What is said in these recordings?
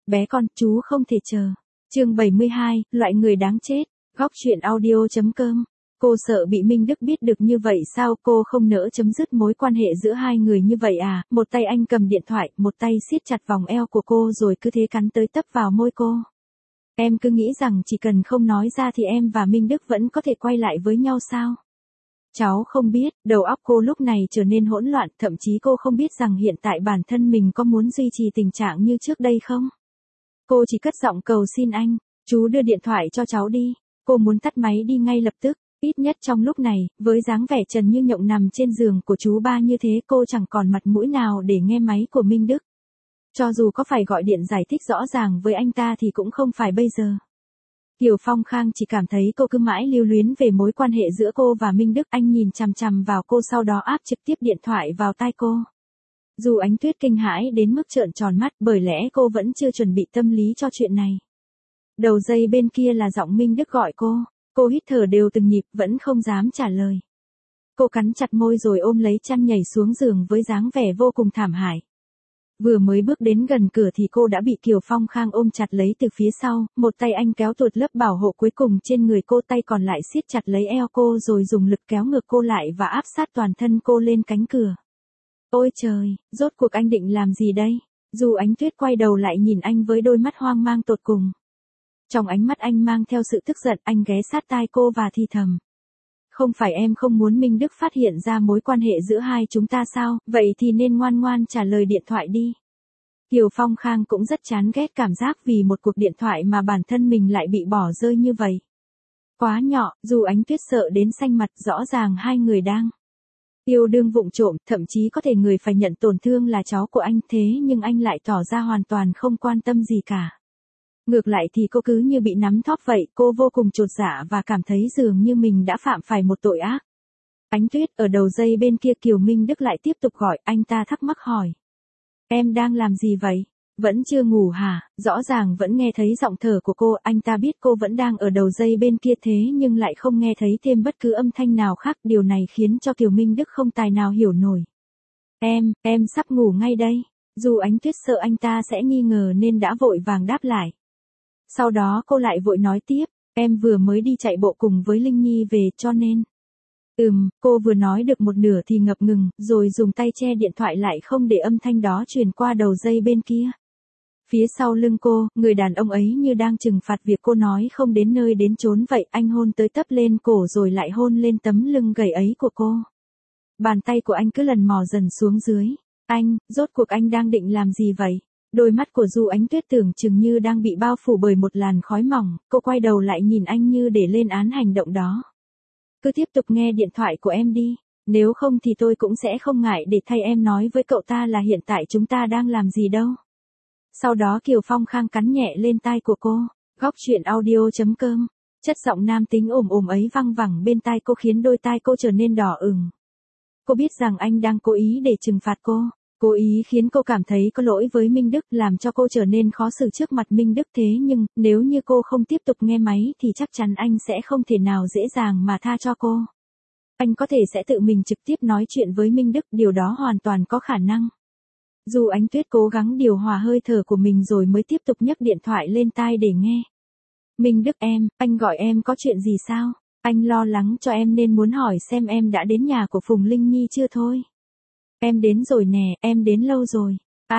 Bé con, chú không thể chờ. Chương 72, loại người đáng chết. Góc truyện audio.com. Cô sợ bị Minh Đức biết được như vậy sao? Cô không nỡ chấm dứt mối quan hệ giữa hai người như vậy à? Một tay anh cầm điện thoại, một tay siết chặt vòng eo của cô rồi cứ thế cắn tới tấp vào môi cô. Em cứ nghĩ rằng chỉ cần không nói ra thì em và Minh Đức vẫn có thể quay lại với nhau sao? Cháu không biết, đầu óc cô lúc này trở nên hỗn loạn, thậm chí cô không biết rằng hiện tại bản thân mình có muốn duy trì tình trạng như trước đây không? Cô chỉ cất giọng cầu xin anh, chú đưa điện thoại cho cháu đi. Cô muốn tắt máy đi ngay lập tức, ít nhất trong lúc này, với dáng vẻ trần như nhộng nằm trên giường của chú ba như thế cô chẳng còn mặt mũi nào để nghe máy của Minh Đức. Cho dù có phải gọi điện giải thích rõ ràng với anh ta thì cũng không phải bây giờ. Kiều Phong Khang chỉ cảm thấy cô cứ mãi lưu luyến về mối quan hệ giữa cô và Minh Đức. Anh nhìn chằm chằm vào cô sau đó áp trực tiếp điện thoại vào tai cô. Dù Ánh Tuyết kinh hãi đến mức trợn tròn mắt bởi lẽ cô vẫn chưa chuẩn bị tâm lý cho chuyện này. Đầu dây bên kia là giọng Minh Đức gọi cô hít thở đều từng nhịp vẫn không dám trả lời. Cô cắn chặt môi rồi ôm lấy chăn nhảy xuống giường với dáng vẻ vô cùng thảm hại. Vừa mới bước đến gần cửa thì cô đã bị Kiều Phong Khang ôm chặt lấy từ phía sau, một tay anh kéo tuột lớp bảo hộ cuối cùng trên người cô, tay còn lại siết chặt lấy eo cô rồi dùng lực kéo ngược cô lại và áp sát toàn thân cô lên cánh cửa. Ôi trời, rốt cuộc anh định làm gì đây? Dù Ánh Tuyết quay đầu lại nhìn anh với đôi mắt hoang mang tột cùng. Trong ánh mắt anh mang theo sự tức giận, anh ghé sát tai cô và thì thầm. Không phải em không muốn Minh Đức phát hiện ra mối quan hệ giữa hai chúng ta sao, vậy thì nên ngoan ngoan trả lời điện thoại đi. Kiều Phong Khang cũng rất chán ghét cảm giác vì một cuộc điện thoại mà bản thân mình lại bị bỏ rơi như vậy. Quá nhỏ, dù Ánh Tuyết sợ đến xanh mặt, rõ ràng hai người đang yêu đương vụng trộm, thậm chí có thể người phải nhận tổn thương là cháu của anh, thế nhưng anh lại tỏ ra hoàn toàn không quan tâm gì cả. Ngược lại thì cô cứ như bị nắm thóp vậy, cô vô cùng chột dạ và cảm thấy dường như mình đã phạm phải một tội ác. Ánh Tuyết, ở đầu dây bên kia Kiều Minh Đức lại tiếp tục gọi, anh ta thắc mắc hỏi. Em đang làm gì vậy? Vẫn chưa ngủ hả? Rõ ràng vẫn nghe thấy giọng thở của cô, anh ta biết cô vẫn đang ở đầu dây bên kia thế nhưng lại không nghe thấy thêm bất cứ âm thanh nào khác, điều này khiến cho Kiều Minh Đức không tài nào hiểu nổi. Em sắp ngủ ngay đây. Dù Ánh Tuyết sợ anh ta sẽ nghi ngờ nên đã vội vàng đáp lại. Sau đó cô lại vội nói tiếp, em vừa mới đi chạy bộ cùng với Linh Nhi về cho nên. Cô vừa nói được một nửa thì ngập ngừng, rồi dùng tay che điện thoại lại không để âm thanh đó truyền qua đầu dây bên kia. Phía sau lưng cô, người đàn ông ấy như đang trừng phạt việc cô nói không đến nơi đến chốn vậy, anh hôn tới tấp lên cổ rồi lại hôn lên tấm lưng gầy ấy của cô. Bàn tay của anh cứ lần mò dần xuống dưới. Rốt cuộc anh đang định làm gì vậy? Đôi mắt của Du Ánh Tuyết tưởng chừng như đang bị bao phủ bởi một làn khói mỏng, cô quay đầu lại nhìn anh như để lên án hành động đó. Cứ tiếp tục nghe điện thoại của em đi, nếu không thì tôi cũng sẽ không ngại để thay em nói với cậu ta là hiện tại chúng ta đang làm gì đâu. Sau đó Kiều Phong Khang cắn nhẹ lên tai của cô, góc truyện audio.com, chất giọng nam tính ồm ấy văng vẳng bên tai cô khiến đôi tai cô trở nên đỏ ửng. Cô biết rằng anh đang cố ý để trừng phạt cô. Cố ý khiến cô cảm thấy có lỗi với Minh Đức, làm cho cô trở nên khó xử trước mặt Minh Đức, thế nhưng, nếu như cô không tiếp tục nghe máy thì chắc chắn anh sẽ không thể nào dễ dàng mà tha cho cô. Anh có thể sẽ tự mình trực tiếp nói chuyện với Minh Đức, điều đó hoàn toàn có khả năng. Dù Ánh Tuyết cố gắng điều hòa hơi thở của mình rồi mới tiếp tục nhấc điện thoại lên tai để nghe. Minh Đức anh gọi em có chuyện gì sao? Anh lo lắng cho em nên muốn hỏi xem em đã đến nhà của Phùng Linh Nhi chưa thôi. Em đến rồi nè, em đến lâu rồi.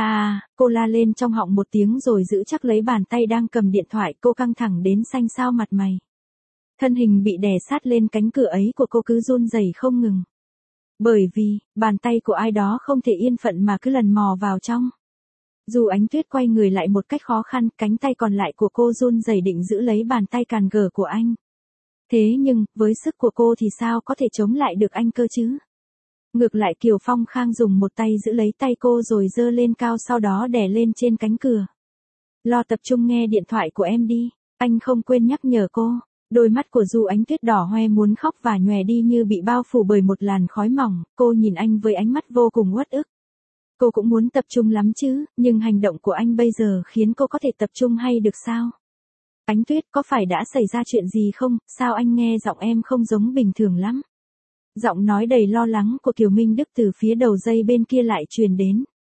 Cô la lên trong họng một tiếng rồi giữ chắc lấy bàn tay đang cầm điện thoại, cô căng thẳng đến xanh xao mặt mày. Thân hình bị đè sát lên cánh cửa ấy của cô cứ run rẩy không ngừng. Bởi vì, bàn tay của ai đó không thể yên phận mà cứ lần mò vào trong. Dù Ánh Tuyết quay người lại một cách khó khăn, cánh tay còn lại của cô run rẩy định giữ lấy bàn tay càn gờ của anh. Thế nhưng, với sức của cô thì sao có thể chống lại được anh cơ chứ? Ngược lại Kiều Phong Khang dùng một tay giữ lấy tay cô rồi giơ lên cao sau đó đè lên trên cánh cửa. Lo tập trung nghe điện thoại của em đi, anh không quên nhắc nhở cô. Đôi mắt của Du Ánh Tuyết đỏ hoe muốn khóc và nhòe đi như bị bao phủ bởi một làn khói mỏng, cô nhìn anh với ánh mắt vô cùng uất ức. Cô cũng muốn tập trung lắm chứ, nhưng hành động của anh bây giờ khiến cô có thể tập trung hay được sao? Ánh Tuyết, có phải đã xảy ra chuyện gì không, sao anh nghe giọng em không giống bình thường lắm? Giọng nói đầy lo lắng của Kiều Minh Đức từ phía đầu dây bên kia lại truyền đến.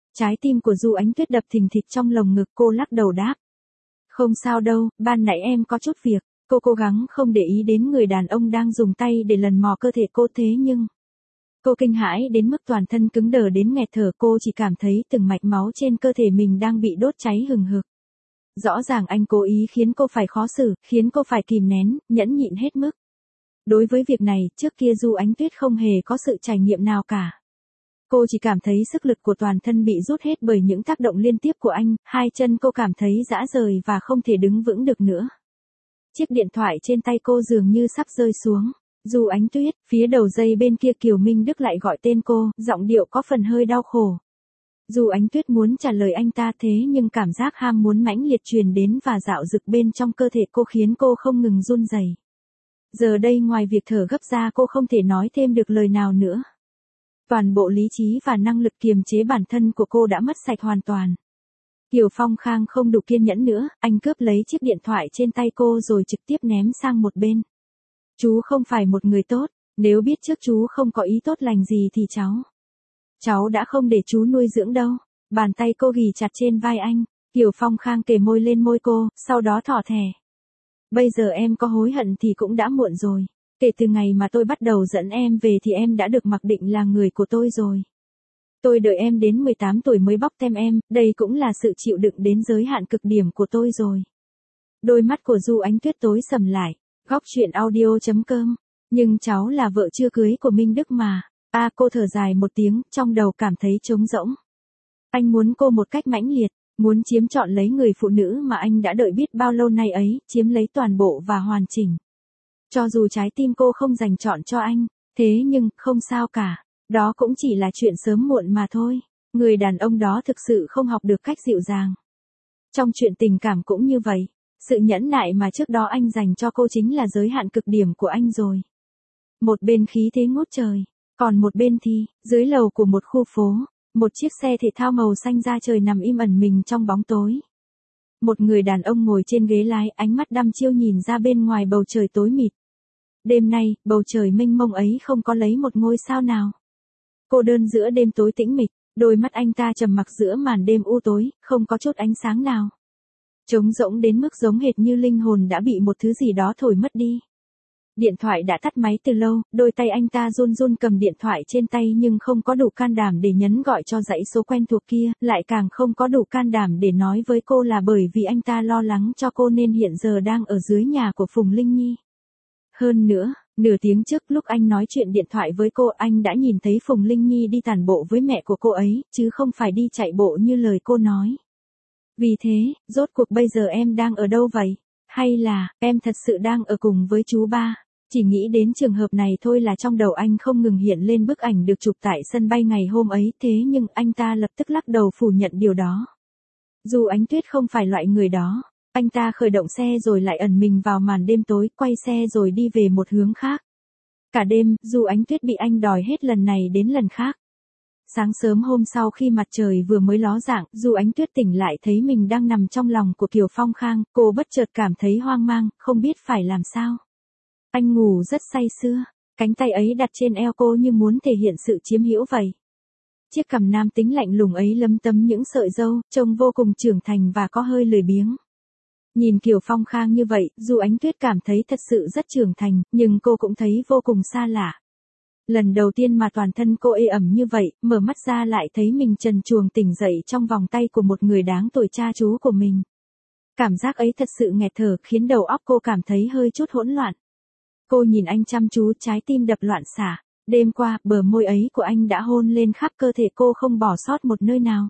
Trái tim của Du Ánh Tuyết đập thình thịch trong lồng ngực, cô lắc đầu đáp. Không sao đâu, ban nãy em có chút việc. Cô cố gắng không để ý đến người đàn ông đang dùng tay để lần mò cơ thể cô, thế nhưng cô kinh hãi đến mức toàn thân cứng đờ đến nghẹt thở, cô chỉ cảm thấy từng mạch máu trên cơ thể mình đang bị đốt cháy hừng hực. Rõ ràng anh cố ý khiến cô phải khó xử, khiến cô phải kìm nén, nhẫn nhịn hết mức. Đối với việc này, trước kia Du Ánh Tuyết không hề có sự trải nghiệm nào cả. Cô chỉ cảm thấy sức lực của toàn thân bị rút hết bởi những tác động liên tiếp của anh, hai chân cô cảm thấy rã rời và không thể đứng vững được nữa. Chiếc điện thoại trên tay cô dường như sắp rơi xuống. Du Ánh Tuyết, phía đầu dây bên kia Kiều Minh Đức lại gọi tên cô, giọng điệu có phần hơi đau khổ. Du Ánh Tuyết muốn trả lời anh ta, thế nhưng cảm giác ham muốn mãnh liệt truyền đến và dạo dực bên trong cơ thể cô khiến cô không ngừng run rẩy. Giờ đây ngoài việc thở gấp ra, cô không thể nói thêm được lời nào nữa. Toàn bộ lý trí và năng lực kiềm chế bản thân của cô đã mất sạch hoàn toàn. Kiều Phong Khang không đủ kiên nhẫn nữa, anh cướp lấy chiếc điện thoại trên tay cô rồi trực tiếp ném sang một bên. Chú không phải một người tốt, nếu biết trước chú không có ý tốt lành gì thì cháu đã không để chú nuôi dưỡng đâu. Bàn tay cô ghì chặt trên vai anh, Kiều Phong Khang kề môi lên môi cô, sau đó thỏ thẻ. Bây giờ em có hối hận thì cũng đã muộn rồi. Kể từ ngày mà tôi bắt đầu dẫn em về thì em đã được mặc định là người của tôi rồi. Tôi đợi em đến 18 tuổi mới bóc tem em, đây cũng là sự chịu đựng đến giới hạn cực điểm của tôi rồi. Đôi mắt của Du Ánh Tuyết tối sầm lại. Góc truyện audio.com. Nhưng cháu là vợ chưa cưới của Minh Đức mà. Cô thở dài một tiếng, trong đầu cảm thấy trống rỗng. Anh muốn cô một cách mãnh liệt, muốn chiếm trọn lấy người phụ nữ mà anh đã đợi biết bao lâu nay ấy, chiếm lấy toàn bộ và hoàn chỉnh. Cho dù trái tim cô không dành trọn cho anh, thế nhưng, không sao cả. Đó cũng chỉ là chuyện sớm muộn mà thôi. Người đàn ông đó thực sự không học được cách dịu dàng. Trong chuyện tình cảm cũng như vậy. Sự nhẫn nại mà trước đó anh dành cho cô chính là giới hạn cực điểm của anh rồi. Một bên khí thế ngút trời, còn một bên thì, dưới lầu của một khu phố, một chiếc xe thể thao màu xanh da trời nằm im ẩn mình trong bóng tối. Một người đàn ông ngồi trên ghế lái, ánh mắt đăm chiêu nhìn ra bên ngoài bầu trời tối mịt. Đêm nay, bầu trời mênh mông ấy không có lấy một ngôi sao nào. Cô đơn giữa đêm tối tĩnh mịch, đôi mắt anh ta trầm mặc giữa màn đêm u tối, không có chút ánh sáng nào. Trống rỗng đến mức giống hệt như linh hồn đã bị một thứ gì đó thổi mất đi. Điện thoại đã tắt máy từ lâu, đôi tay anh ta run run cầm điện thoại trên tay nhưng không có đủ can đảm để nhấn gọi cho dãy số quen thuộc kia, lại càng không có đủ can đảm để nói với cô là bởi vì anh ta lo lắng cho cô nên hiện giờ đang ở dưới nhà của Phùng Linh Nhi. Hơn nữa, nửa tiếng trước lúc anh nói chuyện điện thoại với cô, anh đã nhìn thấy Phùng Linh Nhi đi tản bộ với mẹ của cô ấy, chứ không phải đi chạy bộ như lời cô nói. Vì thế, rốt cuộc bây giờ em đang ở đâu vậy? Hay là, em thật sự đang ở cùng với chú ba? Chỉ nghĩ đến trường hợp này thôi là trong đầu anh không ngừng hiện lên bức ảnh được chụp tại sân bay ngày hôm ấy, thế nhưng anh ta lập tức lắc đầu phủ nhận điều đó. Du Ánh Tuyết không phải loại người đó. Anh ta khởi động xe rồi lại ẩn mình vào màn đêm tối, quay xe rồi đi về một hướng khác. Cả đêm, Du Ánh Tuyết bị anh đòi hết lần này đến lần khác. Sáng sớm hôm sau khi mặt trời vừa mới ló dạng, Du Ánh Tuyết tỉnh lại thấy mình đang nằm trong lòng của Kiều Phong Khang, cô bất chợt cảm thấy hoang mang, không biết phải làm sao. Anh ngủ rất say sưa, cánh tay ấy đặt trên eo cô như muốn thể hiện sự chiếm hữu vậy. Chiếc cằm nam tính lạnh lùng ấy lấm tấm những sợi râu, trông vô cùng trưởng thành và có hơi lười biếng. Nhìn Kiều Phong Khang như vậy, Du Ánh Tuyết cảm thấy thật sự rất trưởng thành, nhưng cô cũng thấy vô cùng xa lạ. Lần đầu tiên mà toàn thân cô ê ẩm như vậy, mở mắt ra lại thấy mình trần truồng tỉnh dậy trong vòng tay của một người đáng tuổi cha chú của mình. Cảm giác ấy thật sự nghẹt thở, khiến đầu óc cô cảm thấy hơi chút hỗn loạn. Cô nhìn anh chăm chú, trái tim đập loạn xạ. Đêm qua, bờ môi ấy của anh đã hôn lên khắp cơ thể cô không bỏ sót một nơi nào.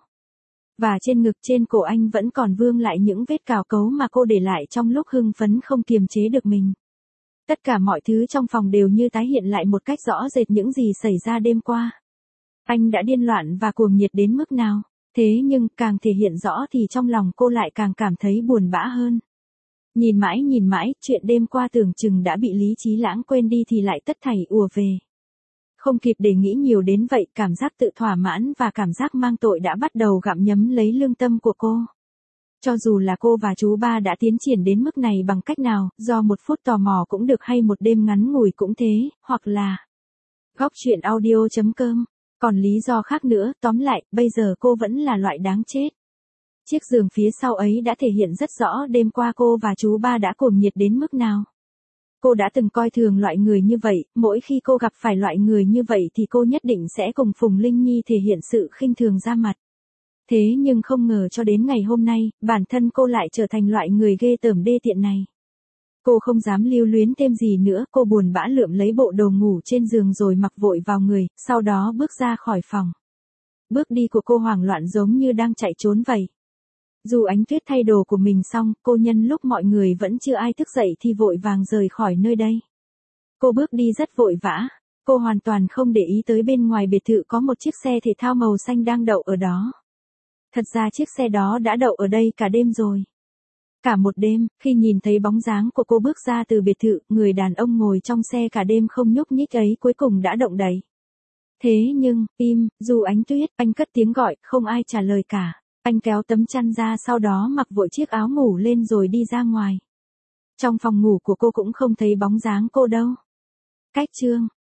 Và trên ngực trên cổ anh vẫn còn vương lại những vết cào cấu mà cô để lại trong lúc hưng phấn không kiềm chế được mình. Tất cả mọi thứ trong phòng đều như tái hiện lại một cách rõ rệt những gì xảy ra đêm qua. Anh đã điên loạn và cuồng nhiệt đến mức nào, thế nhưng càng thể hiện rõ thì trong lòng cô lại càng cảm thấy buồn bã hơn. Nhìn mãi, chuyện đêm qua tưởng chừng đã bị lý trí lãng quên đi thì lại tất thảy ùa về. Không kịp để nghĩ nhiều đến vậy, cảm giác tự thỏa mãn và cảm giác mang tội đã bắt đầu gặm nhấm lấy lương tâm của cô. Cho dù là cô và chú ba đã tiến triển đến mức này bằng cách nào, do một phút tò mò cũng được hay một đêm ngắn ngủi cũng thế, hoặc là... Góc truyện audio.com Còn lý do khác nữa, tóm lại, bây giờ cô vẫn là loại đáng chết. Chiếc giường phía sau ấy đã thể hiện rất rõ đêm qua cô và chú ba đã cuồng nhiệt đến mức nào. Cô đã từng coi thường loại người như vậy, mỗi khi cô gặp phải loại người như vậy thì cô nhất định sẽ cùng Phùng Linh Nhi thể hiện sự khinh thường ra mặt. Thế nhưng không ngờ cho đến ngày hôm nay, bản thân cô lại trở thành loại người ghê tởm đê tiện này. Cô không dám lưu luyến thêm gì nữa, cô buồn bã lượm lấy bộ đồ ngủ trên giường rồi mặc vội vào người, sau đó bước ra khỏi phòng. Bước đi của cô hoảng loạn giống như đang chạy trốn vậy. Dù Ánh Tuyết thay đồ của mình xong, cô nhân lúc mọi người vẫn chưa ai thức dậy thì vội vàng rời khỏi nơi đây. Cô bước đi rất vội vã, cô hoàn toàn không để ý tới bên ngoài biệt thự có một chiếc xe thể thao màu xanh đang đậu ở đó. Thật ra chiếc xe đó đã đậu ở đây cả đêm rồi. Cả một đêm, khi nhìn thấy bóng dáng của cô bước ra từ biệt thự, người đàn ông ngồi trong xe cả đêm không nhúc nhích ấy cuối cùng đã động đậy. Thế nhưng, im, dù Ánh Tuyết, anh cất tiếng gọi, không ai trả lời cả. Anh kéo tấm chăn ra sau đó mặc vội chiếc áo ngủ lên rồi đi ra ngoài. Trong phòng ngủ của cô cũng không thấy bóng dáng cô đâu. Cách chương